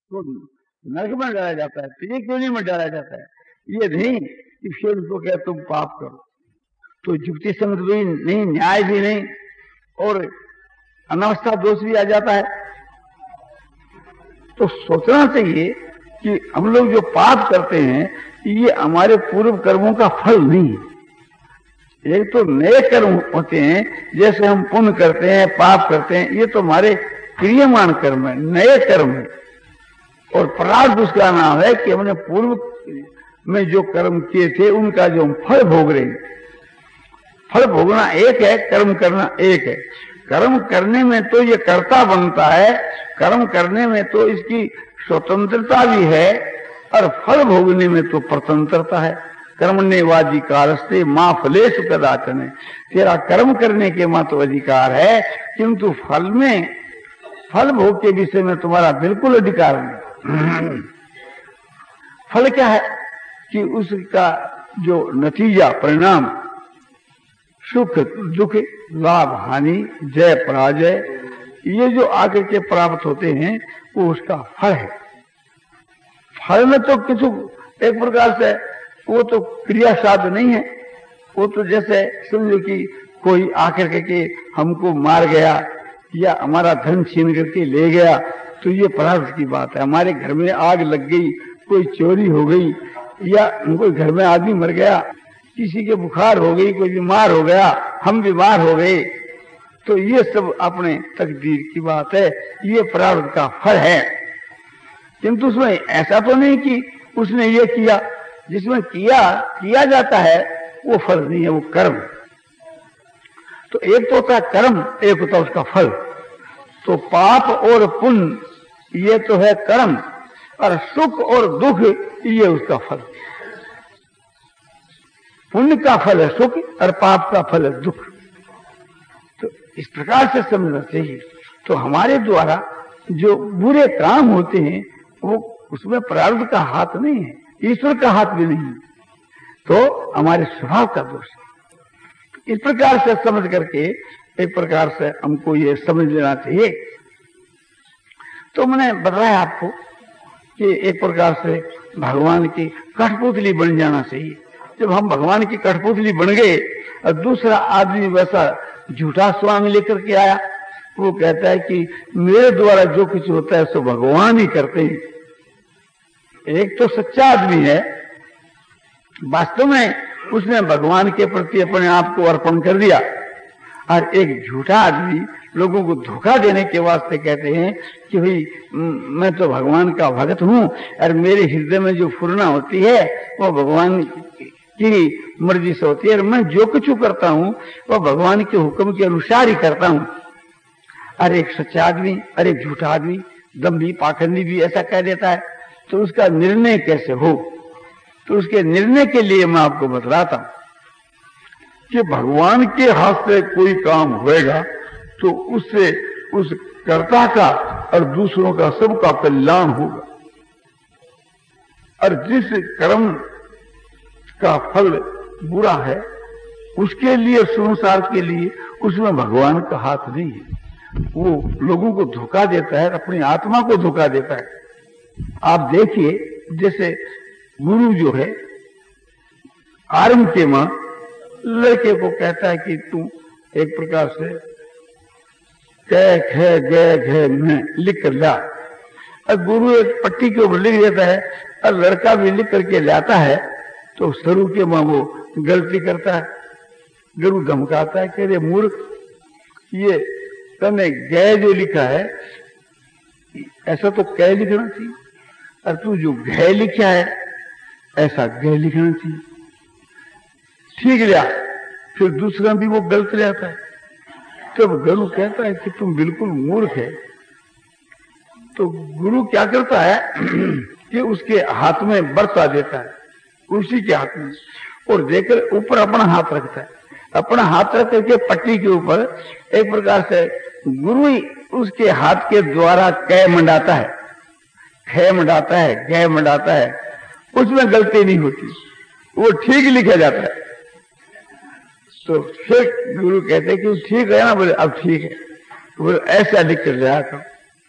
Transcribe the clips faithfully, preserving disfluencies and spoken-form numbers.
तो नरक में डाला जाता है, तो ये क्यों नहीं में डाला जाता है? ये नहीं कि फिर उनको कहे तुम पाप करो, तो युक्ति संगत भी नहीं, न्याय भी नहीं, और अनावस्था दोष भी आ जाता है। तो सोचना चाहिए कि हम लोग जो पाप करते हैं ये हमारे पूर्व कर्मों का फल नहीं है। एक तो नए कर्म होते हैं, जैसे हम पुण्य करते हैं, पाप करते हैं, ये तो हमारे क्रियमान कर्म है, नए कर्म है। और प्रारब्ध उसका नाम है कि हमने पूर्व में जो कर्म किए थे उनका जो हम फल भोग रहे हैं। फल भोगना एक है, कर्म करना एक है। कर्म करने में तो ये कर्ता बनता है, कर्म करने में तो इसकी स्वतंत्रता भी है, और फल भोगने में तो स्वतंत्रता है। कर्मण्येवाजी कालस्ते मां फलेषु कदाचन, तेरा कर्म करने के मां तो अधिकार है, किंतु फल में, फल भोग के विषय में तुम्हारा बिल्कुल अधिकार नहीं। फल क्या है कि उसका जो नतीजा, परिणाम, सुख दुख, लाभ हानि, जय पराजय, ये जो आगे के प्राप्त होते हैं वो उसका फल है। फल में तो किसी एक प्रकार से वो तो क्रिया साध नहीं है। वो तो जैसे समझो कि कोई आकर के हमको मार गया या हमारा धन छीन करके ले गया, तो ये प्रारब्ध की बात है। हमारे घर में आग लग गई, कोई चोरी हो गई, या कोई घर में आदमी मर गया, किसी के बुखार हो गई, कोई बीमार हो गया, हम बीमार हो गए, तो ये सब अपने तकदीर की बात है, ये प्रारब्ध का फल है। किंतु उसमें ऐसा तो नहीं कि उसने ये किया, जिसमें किया किया जाता है वो फल नहीं है, वो कर्म। तो एक तो होता है कर्म, एक होता है उसका फल। तो पाप और पुण्य ये तो है कर्म, और सुख और दुख ये उसका फल। पुण्य का फल है सुख, और पाप का फल है दुख। तो इस प्रकार से समझना चाहिए। तो हमारे द्वारा जो बुरे काम होते हैं वो उसमें प्रारब्ध का हाथ नहीं है, ईश्वर का हाथ भी नहीं है, तो हमारे स्वभाव का दोष है। इस प्रकार से समझ करके एक प्रकार से हमको ये समझ लेना चाहिए। तो मैंने बताया आपको कि एक प्रकार से भगवान की कठपुतली बन जाना चाहिए। जब हम भगवान की कठपुतली बन गए और दूसरा आदमी वैसा झूठा स्वामी लेकर के आया, वो कहता है कि मेरे द्वारा जो कुछ होता है सो भगवान ही करते हैं। एक तो सच्चा आदमी है, वास्तव में उसने भगवान के प्रति अपने आप को अर्पण कर दिया, और एक झूठा आदमी लोगों को धोखा देने के वास्ते कहते हैं कि भाई मैं तो भगवान का भक्त हूं, और मेरे हृदय में जो फुरना होती है वो भगवान की मर्जी से होती है, और मैं जो कुछ करता हूं वो भगवान के हुक्म के अनुसार ही करता हूं। और एक सच्चा आदमी और एक झूठा आदमी, दम्भी पाखंडी भी ऐसा कह देता है, तो उसका निर्णय कैसे हो? तो उसके निर्णय के लिए मैं आपको बतलाता हूं कि भगवान के हाथ से कोई काम होएगा तो उससे उस कर्ता का और दूसरों का सबका कल्याण होगा। और जिस कर्म का फल बुरा है उसके लिए, संसार के लिए, उसमें भगवान का हाथ नहीं है। वो लोगों को धोखा देता है, अपनी आत्मा को धोखा देता है। आप देखिए, जैसे गुरु जो है आरंभ के मां लड़के को कहता है कि तू एक प्रकार से कै खे गे घे में लिख कर ला, और गुरु एक पट्टी के ऊपर लिख देता है और लड़का भी लिख करके लाता है, तो शुरू के मां वो गलती करता है। गुरु धमकाता है कि अरे मूर्ख, ये तने गै जो लिखा है ऐसा तो कै लिखना चाहिए, और तू जो घै लिखा है ऐसा गै लिखना चाहिए। ठीक लिया, फिर दूसरा भी वो गलत रहता है। तब गुरु कहता है कि तुम बिल्कुल मूर्ख है। तो गुरु क्या करता है कि उसके हाथ में बरसा देता है, उसी के हाथ में, और देकर ऊपर अपना हाथ रखता है। अपना हाथ रख करके पट्टी के ऊपर एक प्रकार से गुरु ही उसके हाथ के द्वारा कै मंडाता है, खे मंडाता है, गै मंडाता है, उसमें गलती नहीं होती, वो ठीक लिखा जाता है। तो फिर गुरु कहते कि ठीक है ना? बोले अब ठीक है। बोले ऐसा लिख कर जाया करो।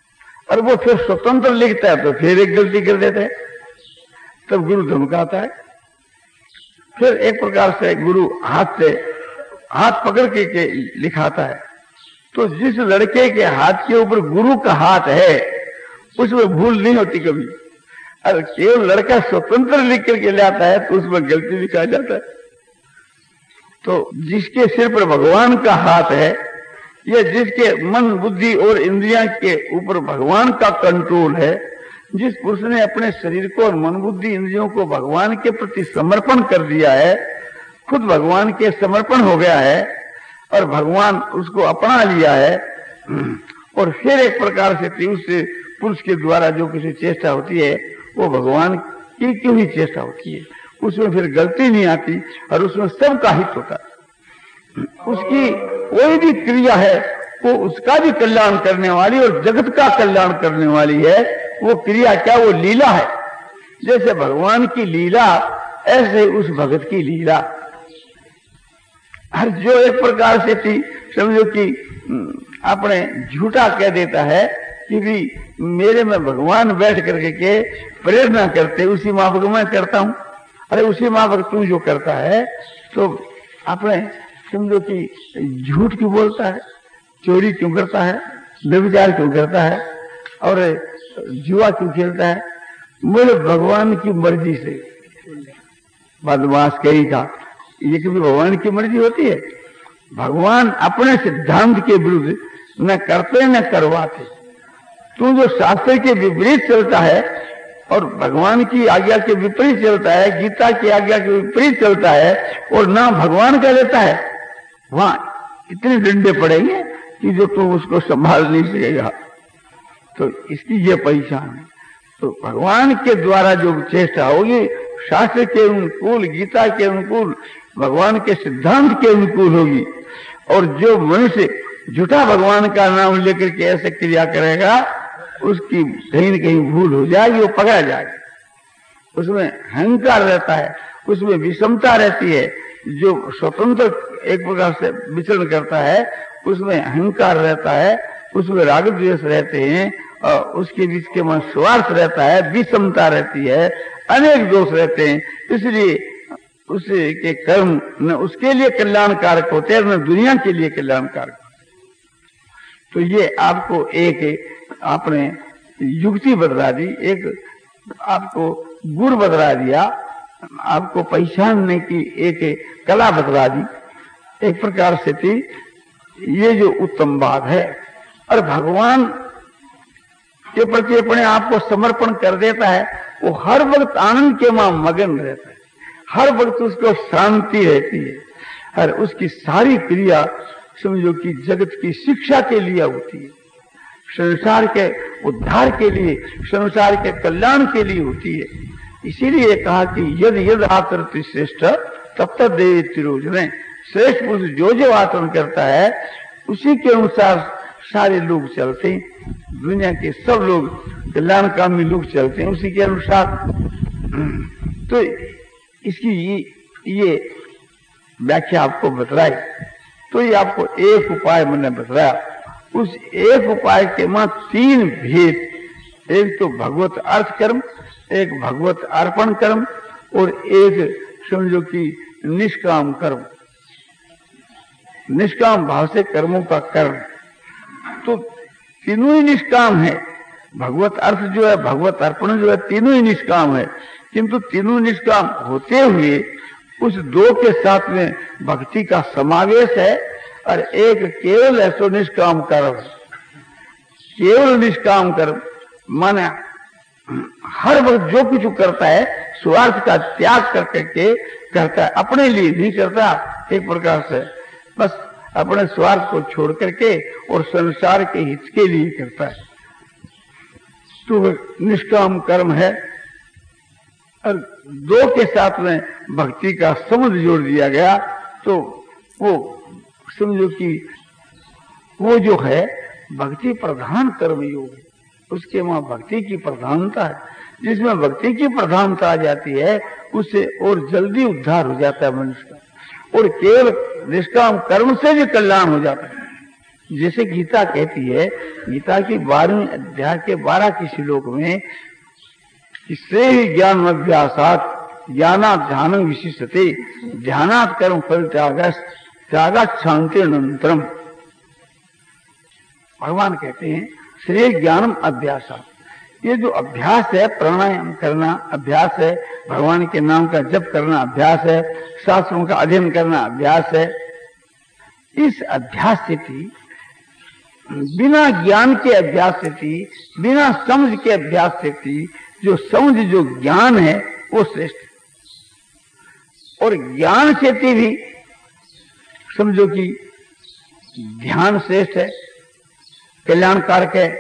और वो फिर स्वतंत्र लिखता है तो फिर एक गलती कर देता है, तब गुरु धमकाता है। फिर एक प्रकार से गुरु हाथ से हाथ पकड़ के, के लिखाता है। तो जिस लड़के के हाथ के ऊपर गुरु का हाथ है उसमें भूल नहीं होती कभी। और केवल लड़का स्वतंत्र लिख करके ले आता है तो उसमें गलती भी कहा जाता है। तो जिसके सिर पर भगवान का हाथ है या जिसके मन बुद्धि और इंद्रियां के ऊपर भगवान का कंट्रोल है, जिस पुरुष ने अपने शरीर को और मन बुद्धि इंद्रियों को भगवान के प्रति समर्पण कर दिया है, खुद भगवान के समर्पण हो गया है और भगवान उसको अपना लिया है, और फिर एक प्रकार से उस पुरुष के द्वारा जो किसी चेष्टा होती है वो भगवान की क्यों ही चेष्टा होती है, उसमें फिर गलती नहीं आती और उसमें सबका हित होता है। उसकी कोई भी क्रिया है वो उसका भी कल्याण करने वाली और जगत का कल्याण करने वाली है। वो क्रिया क्या, वो लीला है। जैसे भगवान की लीला ऐसे उस भगत की लीला। हर जो एक प्रकार से थी, समझो कि अपने झूठा कह देता है कि भी मेरे में भगवान बैठ करके के प्रेरणा करते, उसी माफक मैं करता हूं। अरे उसी माफक तू जो करता है तो अपने समझो कि झूठ क्यों बोलता है, चोरी क्यों करता है, व्यभिचार क्यों करता है और जुआ क्यों खेलता है? बोले भगवान की मर्जी से। बदमाश कहीं का, ये कभी भगवान की मर्जी होती है? भगवान अपने सिद्धांत के विरुद्ध न करते न करवाते। तू जो शास्त्र के विपरीत चलता है और भगवान की आज्ञा के विपरीत चलता है, गीता की आज्ञा के विपरीत चलता है और ना भगवान का लेता है, वहां इतने डंडे पड़ेंगे कि जो तू उसको संभाल नहीं सकेगा। तो इसकी ये पहचान है। तो भगवान के द्वारा जो चेष्टा होगी शास्त्र के अनुकूल, गीता के अनुकूल, भगवान के सिद्धांत के अनुकूल होगी। और जो मनुष्य झूठा भगवान का नाम लेकर के ऐसे क्रिया करेगा उसकी कहीं न कहीं भूल हो जाएगी, वो पकड़ा जाएगा। उसमें अहंकार रहता है, उसमें विषमता रहती है। जो स्वतंत्र एक प्रकार से विचरण करता है उसमें अहंकार रहता है, उसमें राग द्वेष रहते हैं और उसके बीच के मन स्वार्थ रहता है, विषमता रहती है, अनेक दोष रहते हैं। इसलिए उसके कर्म न उसके लिए कल्याणकारक होते हैं न दुनिया के लिए कल्याणकारक। तो ये आपको एक आपने युक्ति बतला दी, एक आपको गुण बतला दिया, आपको पहचानने की एक कला बतला दी। एक प्रकार से थी ये जो उत्तम बात है। और भगवान के प्रति अपने आप को समर्पण कर देता है, वो हर वक्त आनंद के मां मगन रहता है, हर वक्त उसको शांति रहती है और उसकी सारी क्रिया समझो कि जगत की शिक्षा के लिए होती है, संसार के उद्धार के लिए, संसार के कल्याण के लिए होती है। इसीलिए कहा कि यद यद आचरति श्रेष्ठ तब तक देव तिरोजने। श्रेष्ठ पुरुष जो जो आचरण करता है उसी के अनुसार सारे लोग चलते हैं, दुनिया के सब लोग कल्याणकामी लोग चलते हैं उसी के अनुसार। तो इसकी ये, ये व्याख्या आपको बतलाई। तो ये आपको एक उपाय मैंने बताया। उस एक उपाय के मां तीन भेद, एक तो भगवत अर्थ कर्म, एक भगवत अर्पण कर्म और एक समझो कि निष्काम कर्म, निष्काम भाव से कर्मों का कर्म। तो तीनों ही निष्काम है। भगवत अर्थ जो है, भगवत अर्पण जो है, तीनों ही निष्काम है। किंतु तीनों निष्काम होते हुए उस दो के साथ में भक्ति का समावेश है और एक केवल ऐसो निष्काम कर्म। केवल निष्काम कर्म माने हर वक्त जो कुछ करता है स्वार्थ का त्याग कर करके करता है, अपने लिए नहीं करता। एक प्रकार से बस अपने स्वार्थ को छोड़ करके और संसार के हित के लिए करता है, तो निष्काम कर्म है। और दो के साथ में भक्ति का संबंध जोड़ दिया गया तो वो समझो कि वो जो है भक्ति प्रधान कर्म योग है, उसके वहां भक्ति की प्रधानता है। जिसमें भक्ति की प्रधानता आ जाती है उससे और जल्दी उद्धार हो जाता है मनुष्य का, और केवल निष्काम कर्म से भी कल्याण हो जाता है। जैसे गीता कहती है, गीता की बारहवीं अध्याय के बारह के श्लोक में, इससे ही ज्ञान अभ्यासात ज्ञानात ध्यानं विशिष्यते, ध्यानात कर्म फल त्यागस त्यागात शांति अनंतरम। भगवान कहते हैं श्रेय ज्ञानम अभ्यासात, ये जो अभ्यास है, प्राणायाम करना अभ्यास है, भगवान के नाम का जप करना अभ्यास है, शास्त्रों का अध्ययन करना अभ्यास है। इस अभ्यास से थी, बिना ज्ञान के अभ्यास से थी, बिना समझ के अभ्यास से थी, जो समझ जो ज्ञान है वो श्रेष्ठ है। और ज्ञान से थी भी समझो कि ध्यान श्रेष्ठ है, कल्याणकारक है।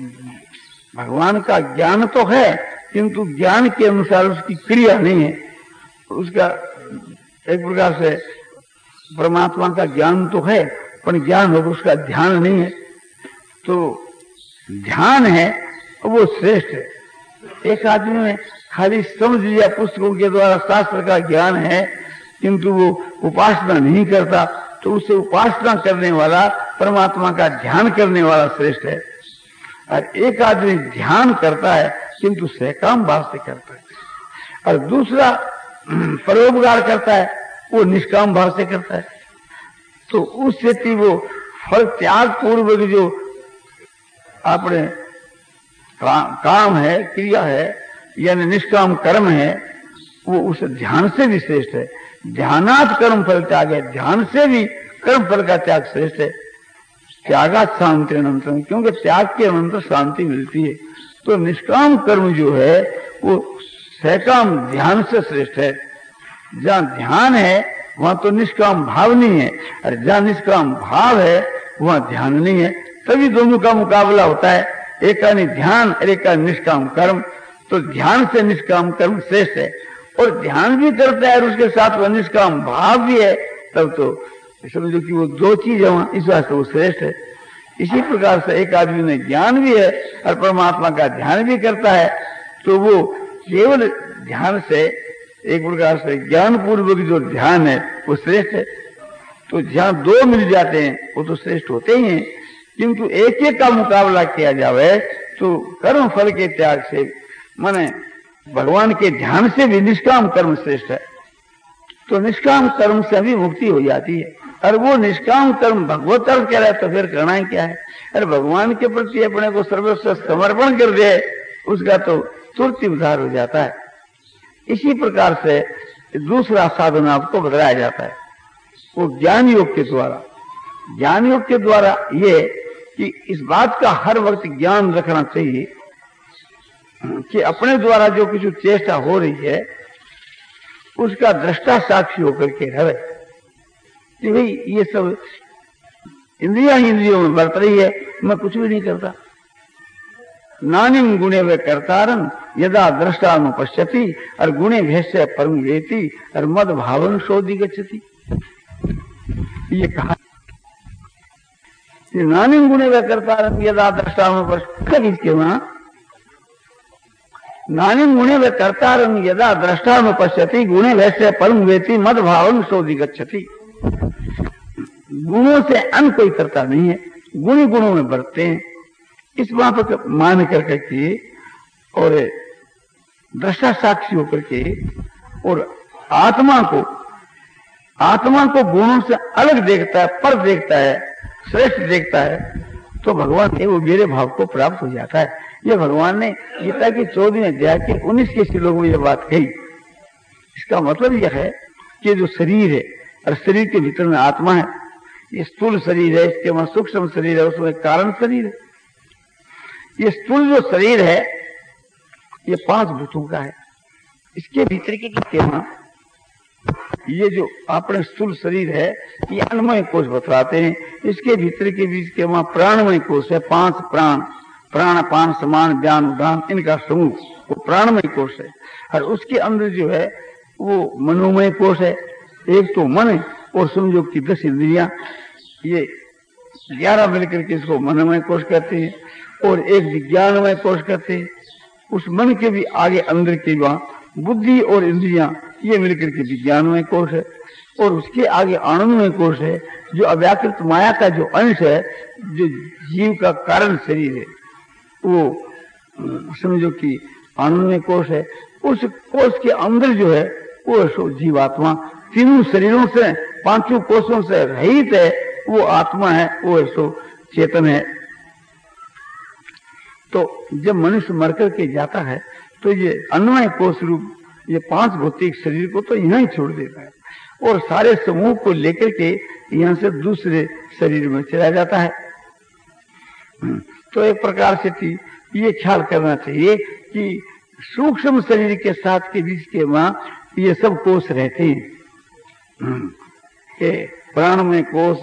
भगवान का ज्ञान तो है, किंतु ज्ञान के अनुसार उसकी क्रिया नहीं है। उसका एक प्रकार से परमात्मा का ज्ञान तो है, पर ज्ञान होगा उसका ध्यान नहीं है। तो ध्यान है वो श्रेष्ठ है। एक आदमी में खाली समझ लिया, पुस्तकों के द्वारा शास्त्र का ज्ञान है, किंतु वो उपासना नहीं करता, तो उसे उपासना करने वाला, परमात्मा का ध्यान करने वाला श्रेष्ठ है। और एक आदमी ध्यान करता है किंतु सहकाम भाव से करता है, और दूसरा परोपकार करता है, वो निष्काम भाव से करता है। तो उस स्थिति वो फल त्याग पूर्वक जो अपने का, काम है, क्रिया है, यानी निष्काम कर्म है, वो उस ध्यान से भी श्रेष्ठ है। ध्यानात कर्म फल त्याग है, ध्यान से भी कर्म फल का त्याग श्रेष्ठ है। त्यागात शांति अनंतर, क्योंकि त्याग के अनंतर शांति मिलती है। तो निष्काम कर्म जो है वो सहकाम ध्यान से श्रेष्ठ है। जहाँ ध्यान है वहां तो निष्काम भाव नहीं है, और जहाँ निष्काम भाव है वहां ध्यान नहीं है। तभी दोनों का मुकाबला होता है, एक का ध्यान और एक का निष्काम कर्म। तो ध्यान से निष्काम कर्म श्रेष्ठ है, और ध्यान भी करता है और उसके साथ वह निष्काम भाव भी है, तब तो समझो कि वो दो चीज है, इस वास्ते वो श्रेष्ठ है। इसी प्रकार से एक आदमी में ज्ञान भी है और परमात्मा का ध्यान भी करता है, तो वो केवल ध्यान से, एक प्रकार से ज्ञान पूर्वक जो ध्यान है वो श्रेष्ठ है। तो जहाँ दो मिल जाते हैं वो तो श्रेष्ठ होते ही हैं, किंतु एक एक का मुकाबला किया जाए तो कर्म फल के त्याग से, माने भगवान के ध्यान से भी निष्काम कर्म श्रेष्ठ है। तो निष्काम कर्म से भी मुक्ति हो जाती है, और वो निष्काम कर्म भगवत अर्थ कह रहा है, तो फिर करना ही क्या है। अरे भगवान के प्रति अपने को सर्वस्व समर्पण कर दे, उसका तो तुरंत उद्धार हो जाता है। इसी प्रकार से दूसरा साधन आपको बताया जाता है, वो ज्ञान योग के द्वारा। ज्ञान योग के द्वारा ये कि इस बात का हर वक्त ज्ञान रखना चाहिए कि अपने द्वारा जो कुछ चेष्टा हो रही है उसका दृष्टा साक्षी होकर के रहे कि भाई ये सब इंद्रिया इंद्रियों में बरत रही है, मैं कुछ भी नहीं करता। नानिम गुणे वे कर्तारन यदा दृष्टानुपश्यति, और गुणे भेष्य परम वेति, और मद भावन शोधि गच्छति। ये कहा नानिम गुणे वे कर्तारन यदा दृष्टानुपश्यति, इसके वहां नानिम गुणे वे कर्तारन यदा दृष्टानुपश्यति, गुणे भेष्य परम वेति, मद भावन शोधि गच्छति। गुणों से अन्य कोई करता नहीं है, गुणी गुणों में बरतते हैं। इस बात को मान कर के और दृष्टा साक्षी होकर के, और आत्मा को आत्मा को गुणों से अलग देखता है, पर देखता है, श्रेष्ठ देखता है, तो भगवान ने वो मेरे भाव को प्राप्त हो जाता है। ये भगवान ने गीता की चौदहवें अध्याय के उन्नीस के श्लोक में ये बात कही। इसका मतलब यह है कि जो शरीर है और शरीर के भीतर में आत्मा है, ये स्थूल शरीर है, इसके वहां सूक्ष्म शरीर है, उसमें कारण शरीर है। ये स्थूल जो शरीर है ये पांच भूतों का है। इसके भीतर के वहां ये जो अपने स्थूल शरीर है ये अन्नमय कोश बतलाते हैं। इसके भीतर के बीच के वहां प्राणमय कोश है, पांच प्राण, प्राण पान समान ज्ञान उदान, इनका समूह वो प्राणमय कोश है। और उसके अंदर जो है वो मनोमय कोश है। एक तो मन है, और समझो कि दस इंद्रियां, ये ग्यारह मिलकर के इसको मनोमय कोश कहते हैं, और एक विज्ञानमय कोश कहते हैं। उस मन के भी आगे अंदर के वहां बुद्धि और इंद्रियां, ये मिलकर के विज्ञानमय कोश है। और उसके आगे आनंदमय कोश है जो अव्याकृत माया का जो अंश है, जो जीव का कारण शरीर है, वो समझो कि आनंदमय कोश है। उस कोश के अंदर जो है वो सो जीवात्मा तीनों शरीरों से, पांचों कोशों से रहित है, वो आत्मा है, वो सो चेतन है। तो जब मनुष्य मर करके जाता है तो ये अन्वय कोश रूप ये पांच भौतिक शरीर को तो यहाँ ही छोड़ देता है और सारे समूह को लेकर के यहाँ से दूसरे शरीर में चला जाता है। तो एक प्रकार से ये ख्याल करना चाहिए कि सूक्ष्म शरीर के साथ के बीच के वहाँ ये सब कोष रहते हैं, के प्राणमय कोष,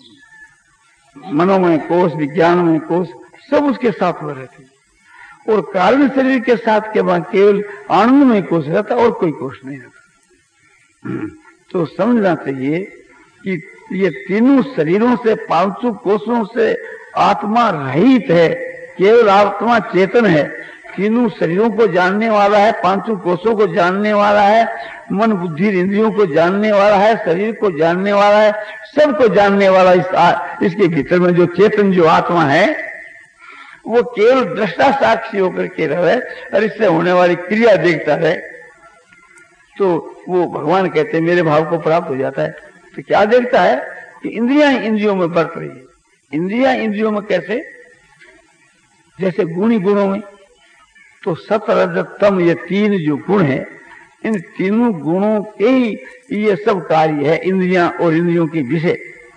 मनोमय कोष, विज्ञानमय कोष, सब उसके साथ में रहते हैं। और कारण शरीर के साथ के वहाँ केवल आनंदमय कोष रहता और कोई कोष नहीं रहता। तो समझना चाहिए कि ये तीनों शरीरों से, पांचों कोषों से आत्मा रहित है, केवल आत्मा चेतन है। तीनों शरीरों को जानने वाला है, पांचों कोषों को जानने वाला है, मन बुद्धि इंद्रियों को जानने वाला है, शरीर को जानने वाला है, सबको जानने वाला इस आ, इसके भीतर में जो चेतन जो आत्मा है वो केवल दृष्टा साक्षी होकर के रहे और इससे होने वाली क्रिया देखता रहे। तो वो भगवान कहते हैं मेरे भाव को प्राप्त हो जाता है। तो क्या देखता है कि इंद्रियां इंद्रियों में बरत रही है। इंद्रियां इंद्रियों में कैसे? जैसे गुणी गुणों में, तो सत रजत तम ये तीन जो गुण है, इन तीनों गुणों के ही ये सब कार्य है, इंद्रियां और इंद्रियों के विषय।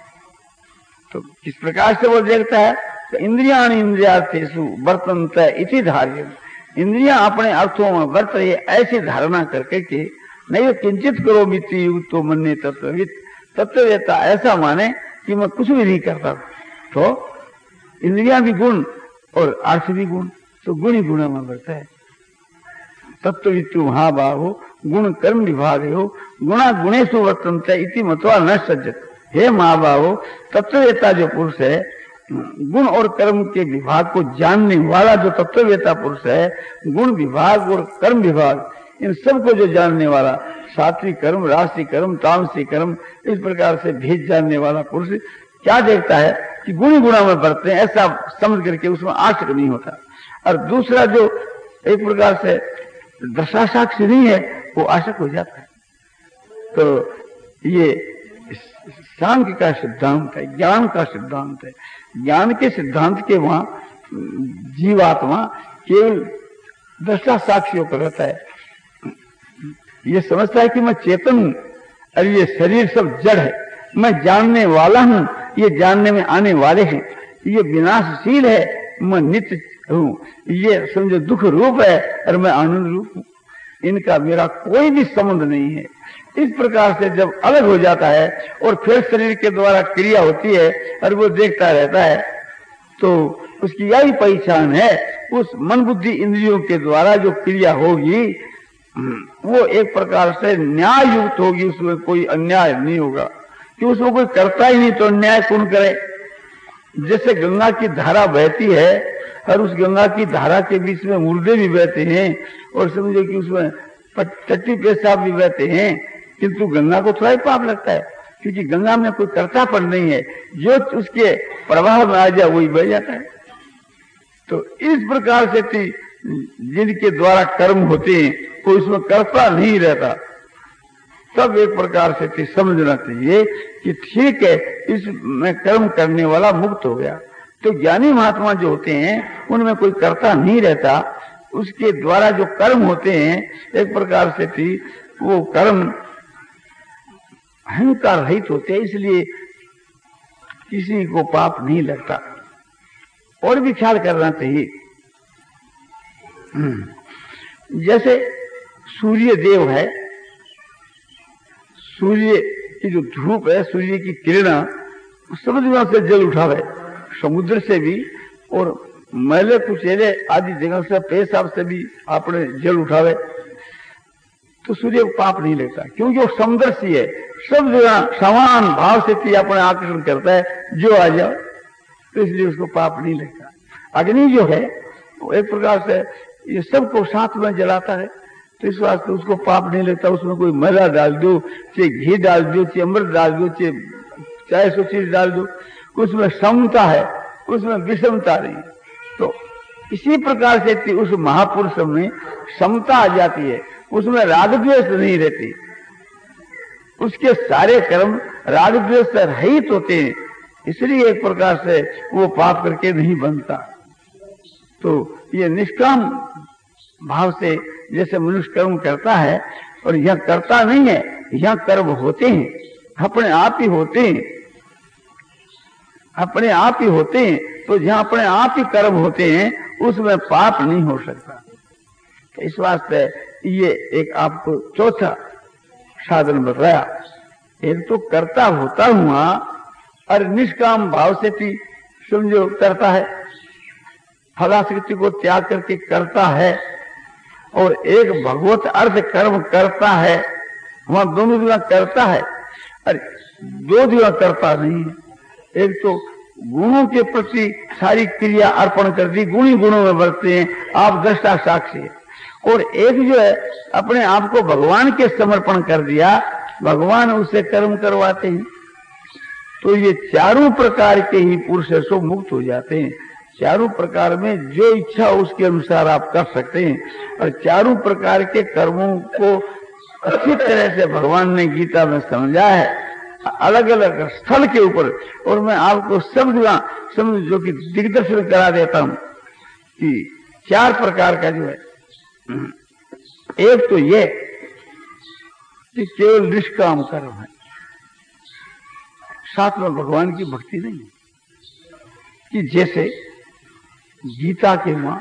तो किस प्रकार से वो देखता है? तो इंद्रियां इंद्रियार्थेषु वर्तन्ते इति धार्यम्। इंद्रियां अपने अर्थों में वर्त रही है ऐसी धारणा करके के नहीं किंचित करो मिति युक्तो मन्ये तत्ववित्। तत्ववेत्ता ऐसा माने कि मैं कुछ भी नहीं करता। तो इंद्रियां भी गुण और अर्थ भी गुण, तो गुण ही गुण में बढ़ता है। तत्ववित्तु महाबाहो गुण कर्म विभाग हो गुणा गुणेषु वर्तन्ते इति मत्वा न सज्जत। हे महाबाहो, तत्ववेत्ता जो पुरुष है, गुण और कर्म के विभाग को जानने वाला जो तत्ववेत्ता पुरुष है, गुण विभाग और कर्म विभाग इन सबको जो जानने वाला, सात्विक कर्म, राजसिक कर्म, तामसिक कर्म, इस प्रकार से भेद जानने वाला पुरुष क्या देखता है कि गुण गुणा में बढ़ते हैं, ऐसा समझ करके उसमें आशक नहीं होता। और दूसरा जो एक प्रकार से दशा साक्षी नहीं है, वो आशक हो जाता है। तो ये सांख्य का सिद्धांत है, ज्ञान का सिद्धांत है। ज्ञान के सिद्धांत के वहां जीवात्मा केवल दशा साक्षी होकर रहता है। ये समझता है कि मैं चेतन हूं और ये शरीर सब जड़ है, मैं जानने वाला हूं, ये जानने में आने वाले हैं, ये विनाशशील है, मैं नित्य हूं, ये समझो दुख रूप है और मैं आनंद रूप हूं, इनका मेरा कोई भी संबंध नहीं है। इस प्रकार से जब अलग हो जाता है और फिर शरीर के द्वारा क्रिया होती है और वो देखता रहता है, तो उसकी यही पहचान है। उस मन बुद्धि इंद्रियों के द्वारा जो क्रिया होगी वो एक प्रकार से न्याय युक्त होगी, उसमें कोई अन्याय नहीं होगा, कि उसमें कोई करता ही नहीं तो अन्याय कौन करे। जैसे गंगा की धारा बहती है और उस गंगा की धारा के बीच में मुर्दे भी बहते हैं और समझो कि उसमें टट्टी पेशाब भी बहते हैं, किंतु गंगा को थोड़ा ही पाप लगता है, क्योंकि गंगा में कोई कर्तापन नहीं है, जो उसके प्रवाह में आ जाए वही बह जाता है। तो इस प्रकार से जिनके द्वारा कर्म होते हैं कोई उसमें कर्ता नहीं रहता, तब एक प्रकार से समझना चाहिए कि ठीक है, इसमें कर्म करने वाला मुक्त हो गया। तो ज्ञानी महात्मा जो होते हैं उनमें कोई कर्ता नहीं रहता, उसके द्वारा जो कर्म होते हैं एक प्रकार से थी वो कर्म अहंकार रहित होते हैं, इसलिए किसी को पाप नहीं लगता। और भी ख्याल करना चाहिए, जैसे सूर्य देव है, सूर्य की जो धूप है, सूर्य की किरणा समुद्र से जल उठावे, समुद्र से भी और मैले कुचेले आदि जगह से पेशाब से भी आपने जल उठावे, तो सूर्य को पाप नहीं लगता, क्योंकि वो समदर्शी है, सब जगह समान भाव से अपने आकर्षण करता है, जो आ जाओ, तो इसलिए उसको पाप नहीं लगता। अग्नि जो है वो एक प्रकार से ये सबको साथ में जलाता है, तो तो इस वास्ते उसको पाप नहीं लगता। उसमें कोई मैदा डाल दो, चाहे घी डाल दो, चाहे अमृत डाल दो, चाहे चाहे सो चीज डाल दो, उसमें समता है, उसमें विषमता नहीं। तो इसी प्रकार से उस महापुरुष में समता आ जाती है, उसमें राग द्वेष नहीं रहती, उसके सारे कर्म राग द्वेष से रहित होते हैं, इसलिए एक प्रकार से वो पाप करके नहीं बनता। तो ये निष्काम भाव से जैसे मनुष्य कर्म करता है, और यह करता नहीं है, यह कर्म होते हैं, अपने आप ही होते हैं, अपने आप ही होते हैं। तो जहां अपने आप ही कर्म होते हैं उसमें पाप नहीं हो सकता। इस वास्ते ये एक आपको चौथा साधन बताया। एक तो कर्ता होता हुआ और निष्काम भाव से भी समझो करता है, फलाशक्ति को त्याग करके करता है, और एक भगवत अर्थ कर्म करता है, वहां दोनों जगह करता है, अरे दो जगह करता नहीं है। एक तो गुणों के प्रति सारी क्रिया अर्पण कर दी, गुणी गुणों में बरतते हैं, आप दृष्टा साक्षी है, और एक जो है अपने आप को भगवान के समर्पण कर दिया, भगवान उससे कर्म करवाते हैं। तो ये चारों प्रकार के ही पुरुष सो मुक्त हो जाते हैं। चारों प्रकार में जो इच्छा उसके अनुसार आप कर सकते हैं, और चारों प्रकार के कर्मों को अच्छी तरह से भगवान ने गीता में समझा है, अलग अलग स्थल के ऊपर। और मैं आपको सब जगह समझ जो कि दिग्दर्शन करा देता हूं कि चार प्रकार का जो है, एक तो ये कि केवल निष्काम कर्म है, साथ में भगवान की भक्ति नहीं है। कि जैसे गीता के मां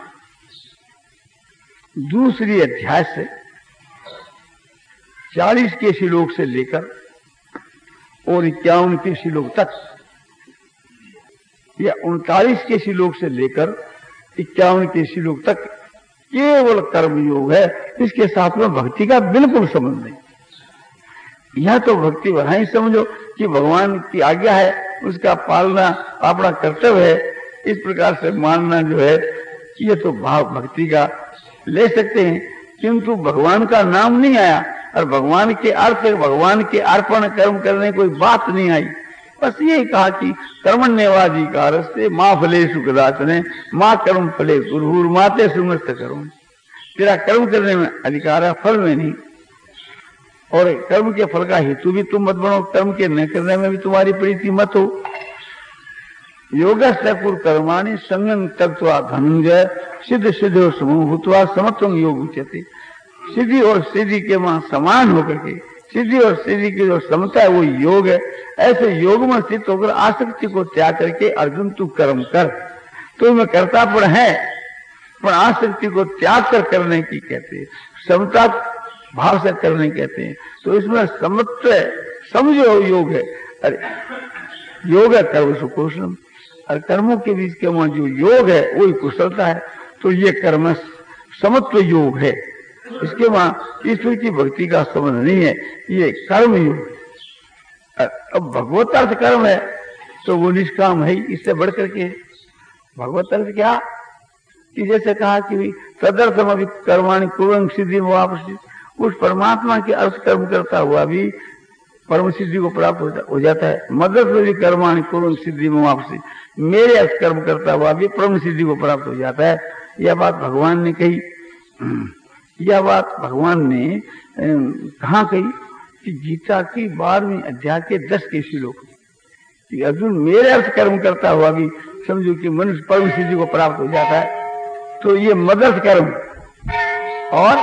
दूसरी अध्याय से चालीस के श्लोक से लेकर और इक्यावन के श्लोक तक, या उनतालीस के श्लोक से लेकर इक्यावन के श्लोक तक केवल कर्म योग है। इसके साथ में भक्ति का बिल्कुल संबंध नहीं। यह तो भक्ति वहां ही समझो कि भगवान की आज्ञा है, उसका पालना अपना कर्तव्य है, इस प्रकार से मानना जो है ये तो भाव भक्ति का ले सकते हैं। किंतु भगवान का नाम नहीं आया, और भगवान के अर्थ भगवान के अर्पण कर्म करने कोई बात नहीं आई। बस यही कहा कि कर्मण्येवाधिकार से माँ फले सुखदासने माँ कर्म फले गुरुर माते सुमस्त करो। तेरा कर्म करने में अधिकार है, फल में नहीं। और कर्म के फल का हेतु भी तुम मत बनो, कर्म के न करने में भी तुम्हारी प्रीति मत हो। योगस्य कुरु कर्माणि संगं त्यक्त्वा धनंजय सिद्ध सिद्धो समूह भूत्वा समत्वं योग उच्यते। सिद्धि और सिद्धि के वहां समान होकर के, सिद्धि और सिद्धि की जो समता है वो योग है। ऐसे योग में स्थित होकर आसक्ति को त्याग करके अर्जुन तू कर्म कर। तो मैं कर्तापन है, पर आसक्ति को त्याग कर करने की कहते हैं, समता भाव से करने कहते हैं। तो इसमें समत्व समझो योग है। अरे योग है कर्म सुकुशलम, और कर्मों के बीच के वहां जो योग है वही कुशलता है। तो ये कर्म समत्व योग है, इसके वहां ईश्वर की भक्ति का संबंध नहीं है, ये कर्म योग है। अब भगवत अर्थ कर्म है तो वो निष्काम है, इससे बढ़कर के भगवत अर्थ क्या कि जैसे कहा कि तदर्थम अभी कर्माणि कुर्वन् सिद्धि वापसी, उस परमात्मा के अर्थ कर्म करता हुआ भी परम सिद्धि को प्राप्त हो जाता है। मदद भी कर्माणि कुर्वन् सिद्धि वापसी, मेरे अर्थ कर्म करता हुआ भी परम सिद्धि को प्राप्त हो जाता है। यह बात भगवान ने कही। यह बात भगवान ने कहाँ कही कि गीता की बारहवीं अध्याय के दस के श्लोक कि अर्जुन मेरे अर्थ कर्म करता हुआ भी समझो कि मनुष्य परम सिद्धि को प्राप्त हो जाता है। तो ये मदर्थ कर्म। और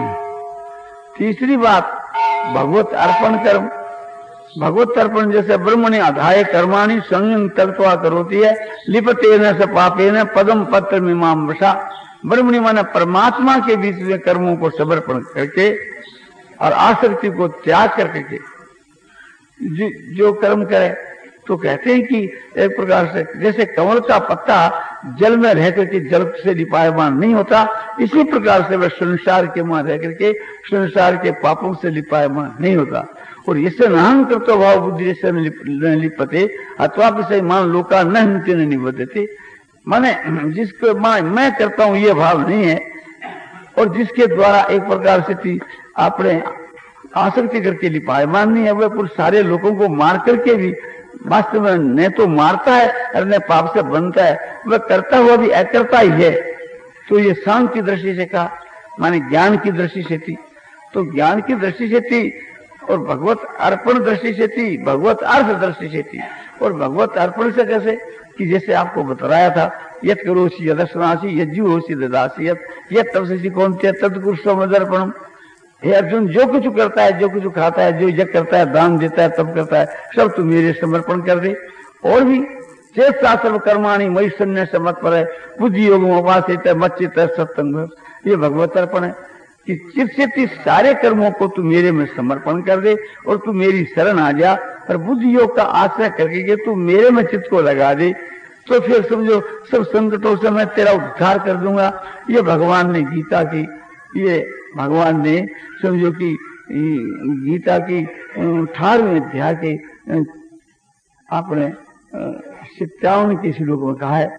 तीसरी बात भगवत अर्पण कर्म। भगवत अर्पण जैसे ब्रह्मणि अधाय कर्माणि संयम त्यक्त्वा करोति है लिपतेन स पापेन पदम पत्र मीमां वशा। ब्रह्मणि माने परमात्मा के बीच में कर्मों को समर्पण करके और आसक्ति को त्याग करके जो, जो कर्म करे, तो कहते हैं कि एक प्रकार से जैसे कमल का पत्ता जल में रह करके जल से लिपायमान नहीं होता, इसी प्रकार से वह संसार के वहां रह करके संसार के पापों से लिपायमान नहीं होता। और इससे नाहं कर्तो भाव बुद्धि से न लिपते अथवा विषय मान लोका न हिंते न निबद्धते। माने जिसको मैं करता हूं ये भाव नहीं है, और जिसके द्वारा एक प्रकार से थी आपने आसक्ति करके लिपायमान नहीं है, वह पुरुष सारे लोगों को मार करके भी वास्तव में न तो मारता है और न पाप से बनता है, वह करता हुआ भी अकर्ता ही है। तो ये शांत की दृष्टि से कहा, माने ज्ञान की दृष्टि से थी, तो ज्ञान की दृष्टि से थी और भगवत अर्पण दृष्टि से थी, भगवत अर्थ दृष्टि से थी। और भगवत अर्पण से कैसे कि जैसे आपको बताया था, यत करोसी यदस्नासी यज्जु होसी ददासी यत यत तपसी कौनते तत्कुरुषमदर्पणम। हे अर्जुन, जो कुछ करता है, जो कुछ खाता है, जो यज्ञ करता है, दान देता है, तप करता है, सब तू मेरे समर्पण कर दे। और भी चेष्टा सर्व कर्माणी मई सन्न्य समत पर है बुद्धि योग उपासित है मच्चित है सत्संग, ये भगवत अर्पण है कि चित्त से सारे कर्मों को तू मेरे में समर्पण कर दे और तू मेरी शरण आ जा और बुद्धि योग का आश्रय करके तू मेरे में चित्त को लगा दे, तो फिर समझो सब संकटों से मैं तेरा उद्धार कर दूंगा। ये भगवान ने गीता की, ये भगवान ने समझो कि गीता की अठारहवें अध्याय के आपने सत्तावन के श्लोक में कहा है,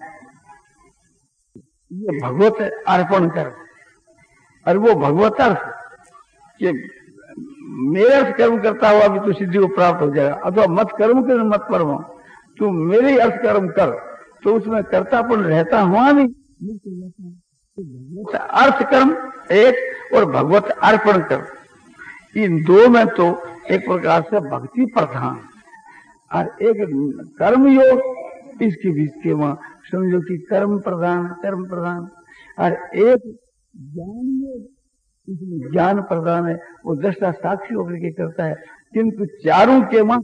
ये भगवत अर्पण कर। और वो भगवत अर्थ कि मेरे अर्थ कर्म करता हुआ भी तो सिद्धि को प्राप्त हो जाएगा, अथवा मत कर्म कर मत परम, तू मेरे अर्थ कर्म कर, तो उसमें कर्तापन रहता हुआ नहीं। अर्थ कर्म एक और भगवत अर्पण कर, इन दो में तो एक प्रकार से भक्ति प्रधान और एक कर्म योग, इसके बीच के वहां समझो कि कर्म प्रधान कर्म प्रधान और एक ज्ञान योग, इसमें ज्ञान प्रधान है, वो दृष्टा साक्षी होकर के करता है। किंतु चारों के वहां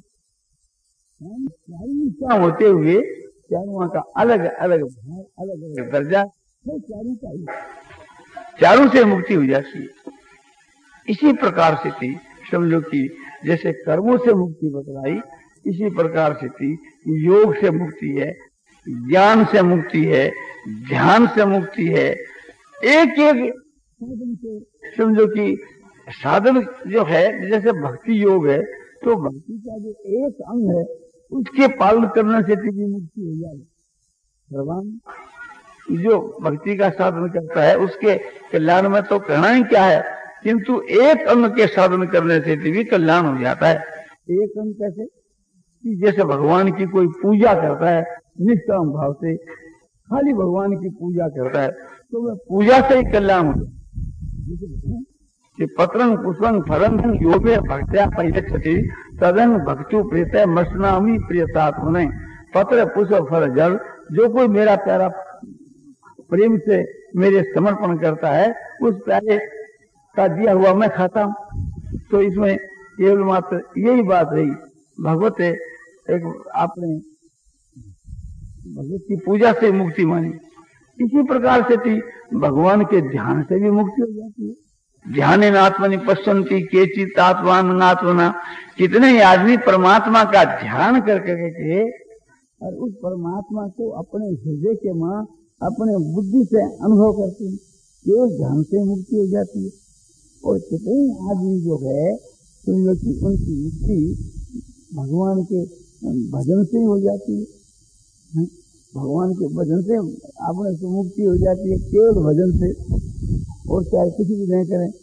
चारों होते हुए चारों का अलग अलग भाव, अलग अलग दर्जा, चारों का ही चारों से मुक्ति हो जाती है। इसी प्रकार से थी समझो कि जैसे कर्मों से मुक्ति बतलाई, इसी प्रकार से थी योग से मुक्ति है, ज्ञान से मुक्ति है, ध्यान से मुक्ति है। एक एक साधन से समझो कि साधन जो है, जैसे भक्ति योग है, तो भक्ति का जो एक अंग है उसके पालन करने से भी मुक्ति हो जाए। भगवान जो भक्ति का साधन करता है उसके कल्याण में तो कहना ही क्या है, किंतु एक अंग के साधन करने से भी कल्याण हो जाता है। एक अंग कैसे कि जैसे भगवान की कोई पूजा करता है निष्काम भाव से, खाली भगवान की पूजा करता है, तो वह पूजा से ही कल्याण हो जाता है। पत्रं पुष्पं फलं योगे भक्त्या परिलक्षति तदन भक्तु प्रीतय मसनामी प्रियतात्मने। पत्र पुष्प फल जल, जो कोई मेरा प्यारा प्रेम से मेरे समर्पण करता है, उस प्यारे का दिया हुआ मैं खाता हूँ। तो इसमें केवल मात्र यही बात रही, भगवत एक आपने भगवत की पूजा से मुक्ति मानी। इसी प्रकार से थी भगवान के ध्यान से भी मुक्ति हो जाती है। ध्यान आत्मनि पश्यन्ति केचित् आत्मानमात्मना, कितने ही आदमी परमात्मा का ध्यान करके के और उस परमात्मा को अपने हृदय के मां अपने बुद्धि से अनुभव करते हैं, केवल ध्यान से मुक्ति हो जाती है। और कितने आदमी जो है समझो कि उनकी मुक्ति भगवान के भजन से ही हो जाती है। भगवान के भजन से अपने से मुक्ति हो जाती है, केवल भजन से, और चाहे किसी भी नहीं करें।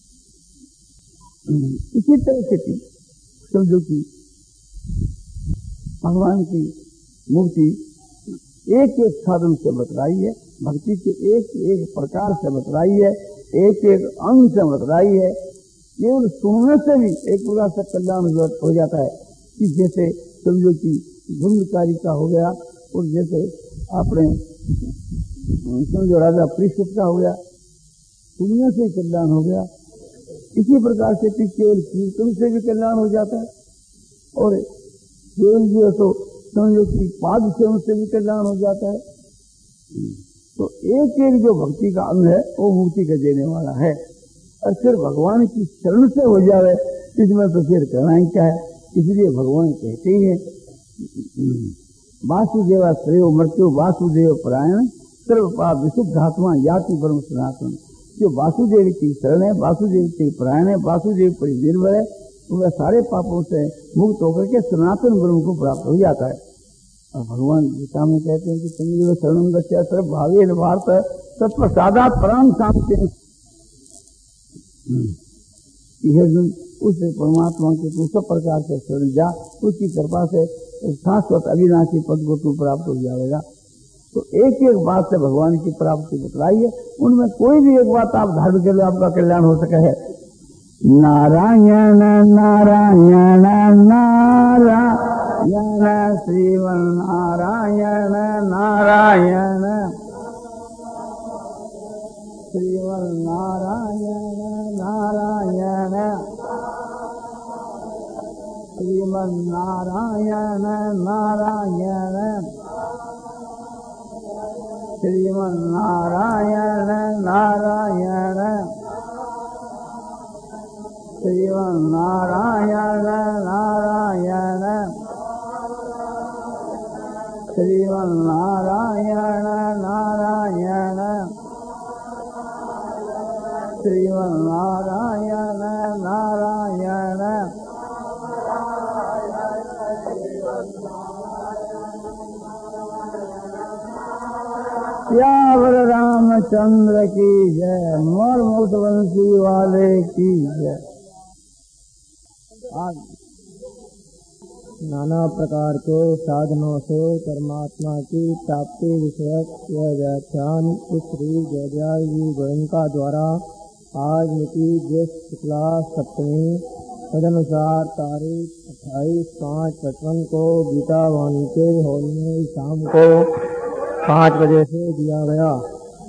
इसी तरह से समझो कि भगवान की मुक्ति एक एक साधन से बतलाई है, भक्ति के एक एक प्रकार से बतलाई है, एक एक अंग से बतलाई है। केवल सुनने से भी एक प्रकार से कल्याण हो जाता है कि जैसे समझो कि गुणकारी का हो गया, और जैसे आपने समझो राजा परीक्षित का हो गया, सुनने से कल्याण हो गया। इसी प्रकार से केवल कीर्तन से भी कल्याण हो जाता है, और केवल जो तो समझो कि पाद सेवन से भी कल्याण हो जाता है। तो एक एक जो भक्ति का अंग है वो मुक्ति का देने वाला है। और फिर भगवान की शरण से हो जाए, इसमें तो फिर कहना ही क्या है। इसलिए भगवान कहते ही है, वासुदेवा श्रेयो मृत्यु वासुदेव परायण सर्व पाप विशुद्धात्मा याति परम सनातन। जो वासुदेव की शरण है, वासुदेव के परायण है, वासुदेव पर निर्भर है, तो वह सारे पापों से मुक्त होकर के सनातन ब्रह्म को प्राप्त हो जाता है। और भगवान गीता में कहते हैं कि शरणं गच्छ सर्व भावेन भारत तत्प्रसादात् परां शांति। अर्जुन उस परमात्मा के तू सब प्रकार से शरण जा, उसकी कृपा से शाश्वत अविनाशी पद को तू प्राप्त हो जाएगा। तो एक एक बात से भगवान की प्राप्ति बतलाई है, उनमें कोई भी एक बात आप धारण के लिए आपका कल्याण हो सके है। नारायण नारायण नारायण श्रीमन नारायण नारायण श्रीमन नारायण नारायण श्रीमन नारायण नारायण श्रीमन नारायण नारायण श्रीमन नारायण नारायण श्रीमन नारायण नारायण श्रीमन नारायण नारायण श्यावर रामचंद्र की जय, मोर मुक्त बंसी वाले की जय। नाना प्रकार के साधनों से परमात्मा की प्राप्ति विषयक यह व्याख्यान श्री जयदयाल जी गोयनका द्वारा आज मिति ज्येष्ठ शुक्ला सप्तमी तदनुसार तारीख अट्ठाईस पाँच पचपन को गीता वाणी के हॉल में शाम को पाँच बजे से दिया गया।